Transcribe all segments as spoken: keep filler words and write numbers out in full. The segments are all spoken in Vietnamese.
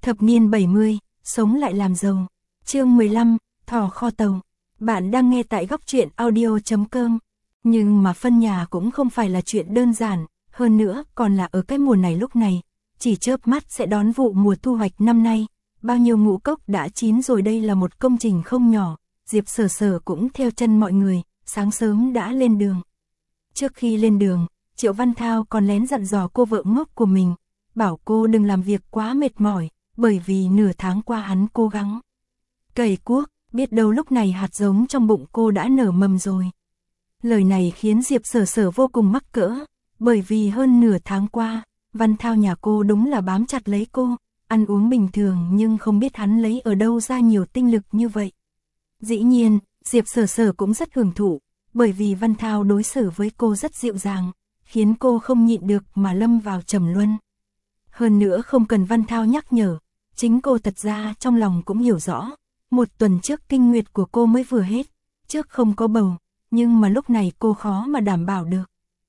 Thập niên bảy mươi, sống lại làm giàu. Chương mười lăm, thỏ kho tàu. Bạn đang nghe tại góc truyện audio chấm com. Nhưng mà phân nhà cũng không phải là chuyện đơn giản, hơn nữa còn là ở cái mùa này lúc này, chỉ chớp mắt sẽ đón vụ mùa thu hoạch năm nay. Bao nhiêu ngũ cốc đã chín rồi, đây là một công trình không nhỏ. Diệp Sở Sở cũng theo chân mọi người, sáng sớm đã lên đường. Trước khi lên đường, Triệu Văn Thao còn lén dặn dò cô vợ ngốc của mình, bảo cô đừng làm việc quá mệt mỏi, bởi vì nửa tháng qua hắn cố gắng cày cuốc, biết đâu lúc này hạt giống trong bụng cô đã nở mầm rồi. Lời này khiến Diệp Sở Sở vô cùng mắc cỡ, bởi vì hơn nửa tháng qua, Văn Thao nhà cô đúng là bám chặt lấy cô, ăn uống bình thường nhưng không biết hắn lấy ở đâu ra nhiều tinh lực như vậy. Dĩ nhiên, Diệp Sở Sở cũng rất hưởng thụ, bởi vì Văn Thao đối xử với cô rất dịu dàng, khiến cô không nhịn được mà lâm vào trầm luân. Hơn nữa không cần Văn Thao nhắc nhở, chính cô thật ra trong lòng cũng hiểu rõ, một tuần trước kinh nguyệt của cô mới vừa hết, trước không có bầu, nhưng mà lúc này cô khó mà đảm bảo được.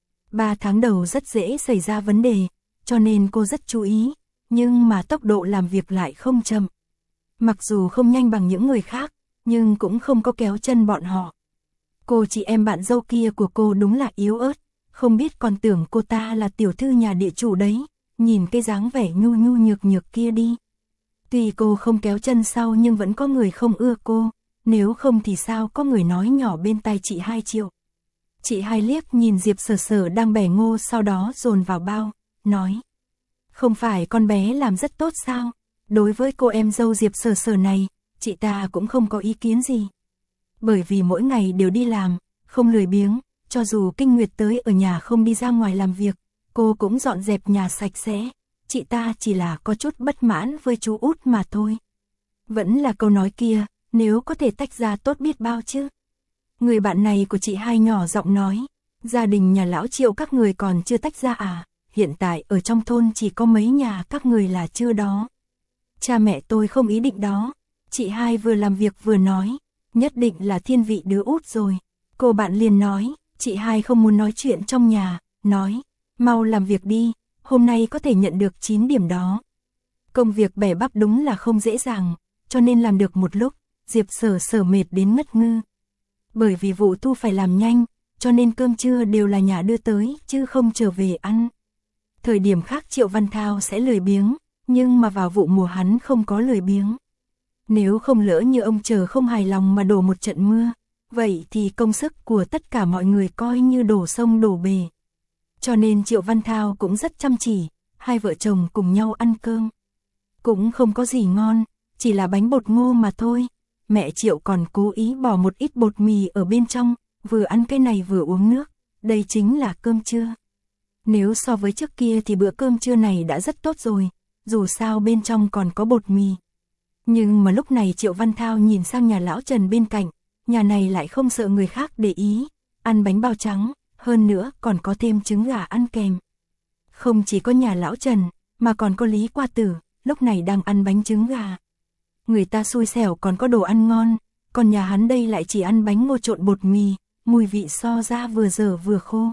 Ba tháng đầu rất dễ xảy ra vấn đề, cho nên cô rất chú ý, nhưng mà tốc độ làm việc lại không chậm. Mặc dù không nhanh bằng những người khác, nhưng cũng không có kéo chân bọn họ. Cô chị em bạn dâu kia của cô đúng là yếu ớt, không biết còn tưởng cô ta là tiểu thư nhà địa chủ đấy, nhìn cái dáng vẻ nhu nhu nhược nhược kia đi. Tuy cô không kéo chân sau nhưng vẫn có người không ưa cô, nếu không thì sao có người nói nhỏ bên tai chị Hai Triệu. Chị Hai liếc nhìn Diệp Sở Sở đang bẻ ngô sau đó dồn vào bao, nói: không phải con bé làm rất tốt sao? Đối với cô em dâu Diệp Sở Sở này, chị ta cũng không có ý kiến gì. Bởi vì mỗi ngày đều đi làm, không lười biếng, cho dù kinh nguyệt tới ở nhà không đi ra ngoài làm việc, cô cũng dọn dẹp nhà sạch sẽ. Chị ta chỉ là có chút bất mãn với chú út mà thôi. Vẫn là câu nói kia, nếu có thể tách ra tốt biết bao chứ. Người bạn này của chị Hai nhỏ giọng nói, gia đình nhà lão Triệu các người còn chưa tách ra à? Hiện tại ở trong thôn chỉ có mấy nhà các người là chưa đó. Cha mẹ tôi không ý định đó. Chị Hai vừa làm việc vừa nói, nhất định là thiên vị đứa út rồi. Cô bạn liền nói, chị Hai không muốn nói chuyện trong nhà, nói, mau làm việc đi, hôm nay có thể nhận được chín điểm đó. Công việc bẻ bắp đúng là không dễ dàng, cho nên làm được một lúc, Diệp Sở Sở mệt đến ngất ngư. Bởi vì vụ thu phải làm nhanh, cho nên cơm trưa đều là nhà đưa tới, chứ không trở về ăn. Thời điểm khác Triệu Văn Thao sẽ lười biếng, nhưng mà vào vụ mùa hắn không có lười biếng. Nếu không lỡ như ông chờ không hài lòng mà đổ một trận mưa, vậy thì công sức của tất cả mọi người coi như đổ sông đổ bể. Cho nên Triệu Văn Thao cũng rất chăm chỉ, hai vợ chồng cùng nhau ăn cơm. Cũng không có gì ngon, chỉ là bánh bột ngô mà thôi. Mẹ Triệu còn cố ý bỏ một ít bột mì ở bên trong, vừa ăn cái này vừa uống nước, đây chính là cơm trưa. Nếu so với trước kia thì bữa cơm trưa này đã rất tốt rồi, dù sao bên trong còn có bột mì. Nhưng mà lúc này Triệu Văn Thao nhìn sang nhà lão Trần bên cạnh, nhà này lại không sợ người khác để ý, ăn bánh bao trắng, hơn nữa còn có thêm trứng gà ăn kèm. Không chỉ có nhà lão Trần, mà còn có Lý Qua Tử, lúc này đang ăn bánh trứng gà. Người ta xui xẻo còn có đồ ăn ngon, còn nhà hắn đây lại chỉ ăn bánh ngô trộn bột mì, mùi vị so ra vừa dở vừa khô.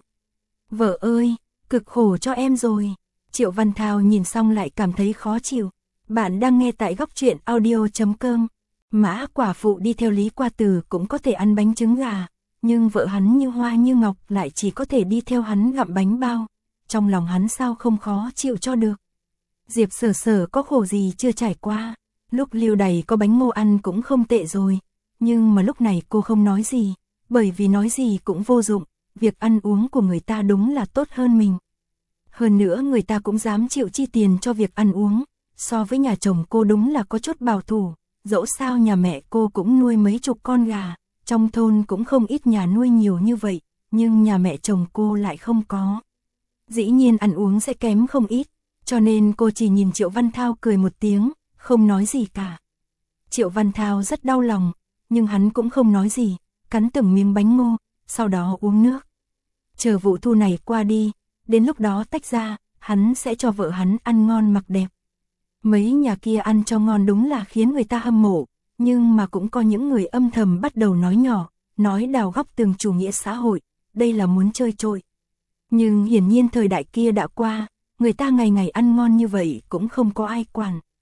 Vợ ơi, cực khổ cho em rồi. Triệu Văn Thao nhìn xong lại cảm thấy khó chịu. Bạn đang nghe tại góc truyện audio chấm com. Mã quả phụ đi theo Lý Qua Tử cũng có thể ăn bánh trứng gà, nhưng vợ hắn như hoa như ngọc lại chỉ có thể đi theo hắn gặm bánh bao. Trong lòng hắn sao không khó chịu cho được. Diệp Sở Sở có khổ gì chưa trải qua, lúc liêu đầy có bánh ngô ăn cũng không tệ rồi, nhưng mà lúc này cô không nói gì, bởi vì nói gì cũng vô dụng, việc ăn uống của người ta đúng là tốt hơn mình. Hơn nữa người ta cũng dám chịu chi tiền cho việc ăn uống, so với nhà chồng cô đúng là có chút bảo thủ, dẫu sao nhà mẹ cô cũng nuôi mấy chục con gà, trong thôn cũng không ít nhà nuôi nhiều như vậy, nhưng nhà mẹ chồng cô lại không có. Dĩ nhiên ăn uống sẽ kém không ít, cho nên cô chỉ nhìn Triệu Văn Thao cười một tiếng, không nói gì cả. Triệu Văn Thao rất đau lòng, nhưng hắn cũng không nói gì, cắn từng miếng bánh ngô, sau đó uống nước. Chờ vụ thu này qua đi, đến lúc đó tách ra, hắn sẽ cho vợ hắn ăn ngon mặc đẹp. Mấy nhà kia ăn cho ngon đúng là khiến người ta hâm mộ, nhưng mà cũng có những người âm thầm bắt đầu nói nhỏ, nói đào góc tường chủ nghĩa xã hội, đây là muốn chơi trội. Nhưng hiển nhiên thời đại kia đã qua, người ta ngày ngày ăn ngon như vậy cũng không có ai quản.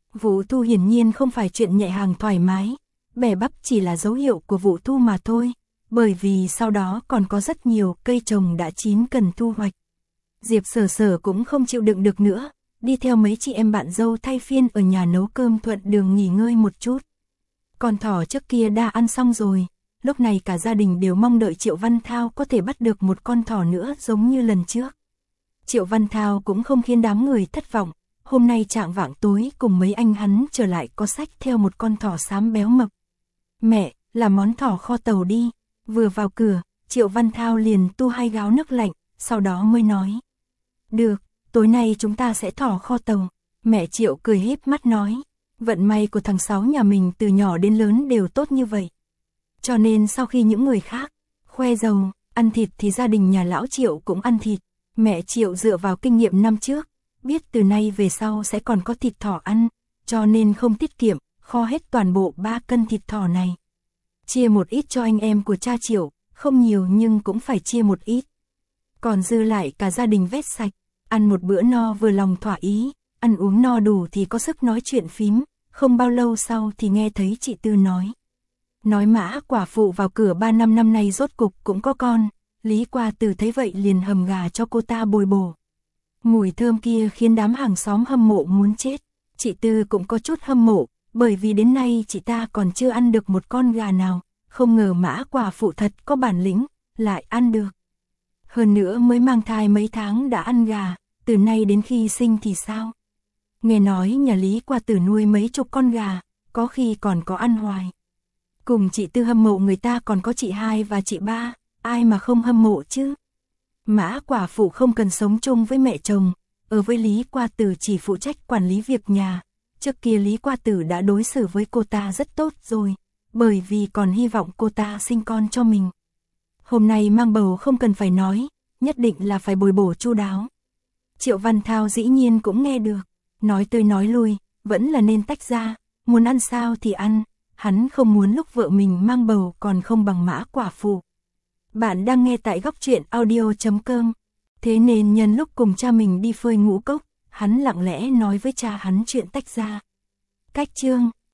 Vũ Thu hiển nhiên không phải chuyện nhẹ hàng thoải mái, bẻ bắp chỉ là dấu hiệu của Vũ Thu mà thôi, bởi vì sau đó còn có rất nhiều cây trồng đã chín cần thu hoạch. Diệp Sở Sở cũng không chịu đựng được nữa, đi theo mấy chị em bạn dâu thay phiên ở nhà nấu cơm thuận đường nghỉ ngơi một chút. Con thỏ trước kia đã ăn xong rồi, lúc này cả gia đình đều mong đợi Triệu Văn Thao có thể bắt được một con thỏ nữa giống như lần trước. Triệu Văn Thao cũng không khiến đám người thất vọng, hôm nay trạng vạng tối cùng mấy anh hắn trở lại có xách theo một con thỏ xám béo mập. Mẹ, làm món thỏ kho tàu đi. Vừa vào cửa, Triệu Văn Thao liền tu hai gáo nước lạnh, sau đó mới nói. Được, tối nay chúng ta sẽ thỏ kho tàu. Mẹ Triệu cười híp mắt nói, vận may của thằng Sáu nhà mình từ nhỏ đến lớn đều tốt như vậy. Cho nên sau khi những người khác khoe giàu, ăn thịt thì gia đình nhà lão Triệu cũng ăn thịt. Mẹ Triệu dựa vào kinh nghiệm năm trước, biết từ nay về sau sẽ còn có thịt thỏ ăn, cho nên không tiết kiệm, kho hết toàn bộ ba cân thịt thỏ này. Chia một ít cho anh em của cha Triệu, không nhiều nhưng cũng phải chia một ít. Còn dư lại cả gia đình vét sạch, ăn một bữa no vừa lòng thỏa ý, ăn uống no đủ thì có sức nói chuyện phím, không bao lâu sau thì nghe thấy chị Tư nói. Nói Mã quả phụ vào cửa ba năm năm nay rốt cục cũng có con, Lý Qua Tử thấy vậy liền hầm gà cho cô ta bồi bổ. Mùi thơm kia khiến đám hàng xóm hâm mộ muốn chết, chị Tư cũng có chút hâm mộ, bởi vì đến nay chị ta còn chưa ăn được một con gà nào, không ngờ Mã quả phụ thật có bản lĩnh, lại ăn được. Hơn nữa mới mang thai mấy tháng đã ăn gà, từ nay đến khi sinh thì sao? Nghe nói nhà Lý Qua Tử nuôi mấy chục con gà, có khi còn có ăn hoài. Cùng chị Tư hâm mộ người ta còn có chị hai và chị ba, ai mà không hâm mộ chứ? Mã quả phụ không cần sống chung với mẹ chồng, ở với Lý Qua Tử chỉ phụ trách quản lý việc nhà. Trước kia Lý Qua Tử đã đối xử với cô ta rất tốt rồi, bởi vì còn hy vọng cô ta sinh con cho mình. Hôm nay mang bầu không cần phải nói, nhất định là phải bồi bổ chu đáo. Triệu Văn Thao dĩ nhiên cũng nghe được, nói tươi nói lui, vẫn là nên tách ra, muốn ăn sao thì ăn, hắn không muốn lúc vợ mình mang bầu còn không bằng Mã quả phụ. Bạn đang nghe tại góc truyện audio chấm com. Thế nên nhân lúc cùng cha mình đi phơi ngũ cốc, hắn lặng lẽ nói với cha hắn chuyện tách ra. Cách chương